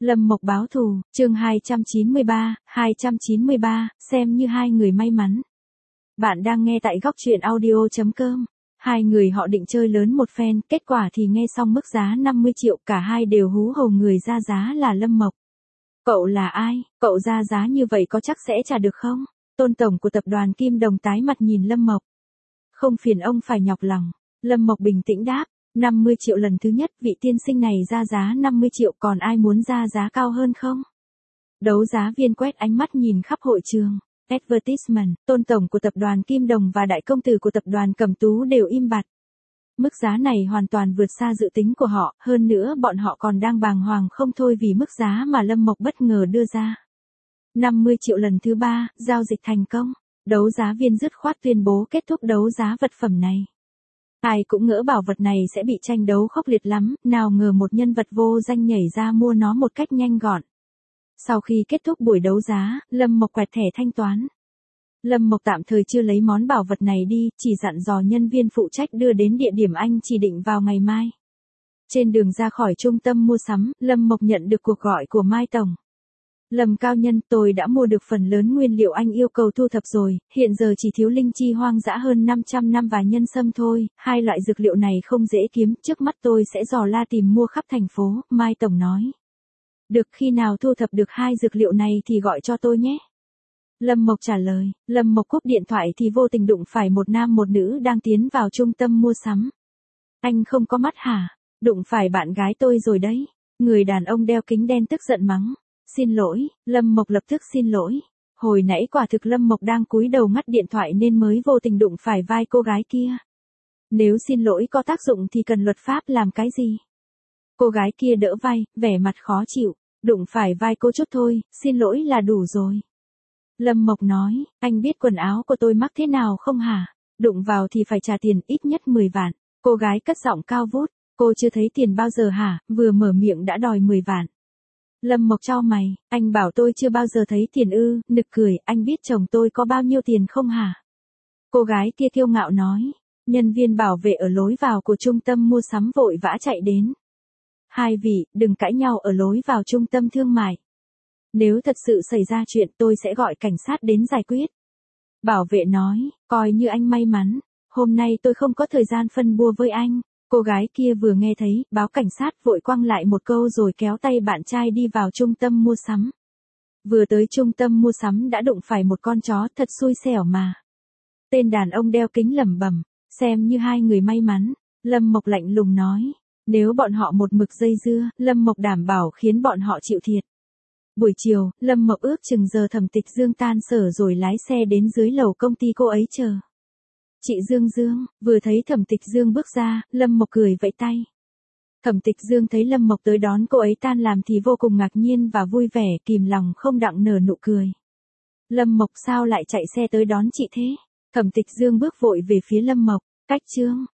Lâm Mộc báo thù, chương 293, xem như hai người may mắn. Bạn đang nghe tại góc truyện audio.com. Hai người họ định chơi lớn một phen, kết quả thì nghe xong mức giá 50 triệu, cả hai đều hú hồn người ra giá là Lâm Mộc. Cậu là ai, cậu ra giá như vậy có chắc sẽ trả được không? Tôn tổng của tập đoàn Kim Đồng tái mặt nhìn Lâm Mộc. Không phiền ông phải nhọc lòng. Lâm Mộc bình tĩnh đáp. 50 triệu lần thứ nhất, vị tiên sinh này ra giá 50 triệu, còn ai muốn ra giá cao hơn không? Đấu giá viên quét ánh mắt nhìn khắp hội trường. Advertisement, tôn tổng của tập đoàn Kim Đồng và đại công tử của tập đoàn Cẩm Tú đều im bặt. Mức giá này hoàn toàn vượt xa dự tính của họ, hơn nữa bọn họ còn đang bàng hoàng không thôi vì mức giá mà Lâm Mộc bất ngờ đưa ra. 50 triệu lần thứ 3, giao dịch thành công. Đấu giá viên dứt khoát tuyên bố kết thúc đấu giá vật phẩm này. Ai cũng ngỡ bảo vật này sẽ bị tranh đấu khốc liệt lắm, nào ngờ một nhân vật vô danh nhảy ra mua nó một cách nhanh gọn. Sau khi kết thúc buổi đấu giá, Lâm Mộc quẹt thẻ thanh toán. Lâm Mộc tạm thời chưa lấy món bảo vật này đi, chỉ dặn dò nhân viên phụ trách đưa đến địa điểm anh chỉ định vào ngày mai. Trên đường ra khỏi trung tâm mua sắm, Lâm Mộc nhận được cuộc gọi của Mai Tổng. Lâm cao nhân, tôi đã mua được phần lớn nguyên liệu anh yêu cầu thu thập rồi, hiện giờ chỉ thiếu linh chi hoang dã hơn 500 năm và nhân sâm thôi, hai loại dược liệu này không dễ kiếm, trước mắt tôi sẽ dò la tìm mua khắp thành phố, Mai Tổng nói. Được, khi nào thu thập được hai dược liệu này thì gọi cho tôi nhé. Lâm Mộc trả lời. Lâm Mộc cúp điện thoại thì vô tình đụng phải một nam một nữ đang tiến vào trung tâm mua sắm. Anh không có mắt hả? Đụng phải bạn gái tôi rồi đấy. Người đàn ông đeo kính đen tức giận mắng. Xin lỗi, Lâm Mộc lập tức xin lỗi. Hồi nãy quả thực Lâm Mộc đang cúi đầu ngắt điện thoại nên mới vô tình đụng phải vai cô gái kia. Nếu xin lỗi có tác dụng thì cần luật pháp làm cái gì? Cô gái kia đỡ vai, vẻ mặt khó chịu. Đụng phải vai cô chút thôi, xin lỗi là đủ rồi. Lâm Mộc nói, anh biết quần áo của tôi mắc thế nào không hả? Đụng vào thì phải trả tiền ít nhất 10 vạn. Cô gái cất giọng cao vút, cô chưa thấy tiền bao giờ hả? Vừa mở miệng đã đòi 10 vạn. Lâm Mộc chau mày, anh bảo tôi chưa bao giờ thấy tiền ư? Nực cười, anh biết chồng tôi có bao nhiêu tiền không hả? Cô gái kia kiêu ngạo nói. Nhân viên bảo vệ ở lối vào của trung tâm mua sắm vội vã chạy đến. Hai vị, đừng cãi nhau ở lối vào trung tâm thương mại. Nếu thật sự xảy ra chuyện tôi sẽ gọi cảnh sát đến giải quyết. Bảo vệ nói, coi như anh may mắn, hôm nay tôi không có thời gian phân bua với anh. Cô gái kia vừa nghe thấy, báo cảnh sát vội quăng lại một câu rồi kéo tay bạn trai đi vào trung tâm mua sắm. Vừa tới trung tâm mua sắm đã đụng phải một con chó, thật xui xẻo mà. Tên đàn ông đeo kính lẩm bẩm, xem như hai người may mắn. Lâm Mộc lạnh lùng nói, nếu bọn họ một mực dây dưa, Lâm Mộc đảm bảo khiến bọn họ chịu thiệt. Buổi chiều, Lâm Mộc ước chừng giờ Thẩm Tịch Dương tan sở rồi lái xe đến dưới lầu công ty cô ấy chờ. Chị Dương Dương, vừa thấy Thẩm Tịch Dương bước ra, Lâm Mộc cười vẫy tay. Thẩm Tịch Dương thấy Lâm Mộc tới đón cô ấy tan làm thì vô cùng ngạc nhiên và vui vẻ, kìm lòng không đặng nở nụ cười. Lâm Mộc sao lại chạy xe tới đón chị thế? Thẩm Tịch Dương bước vội về phía Lâm Mộc, cách Trương,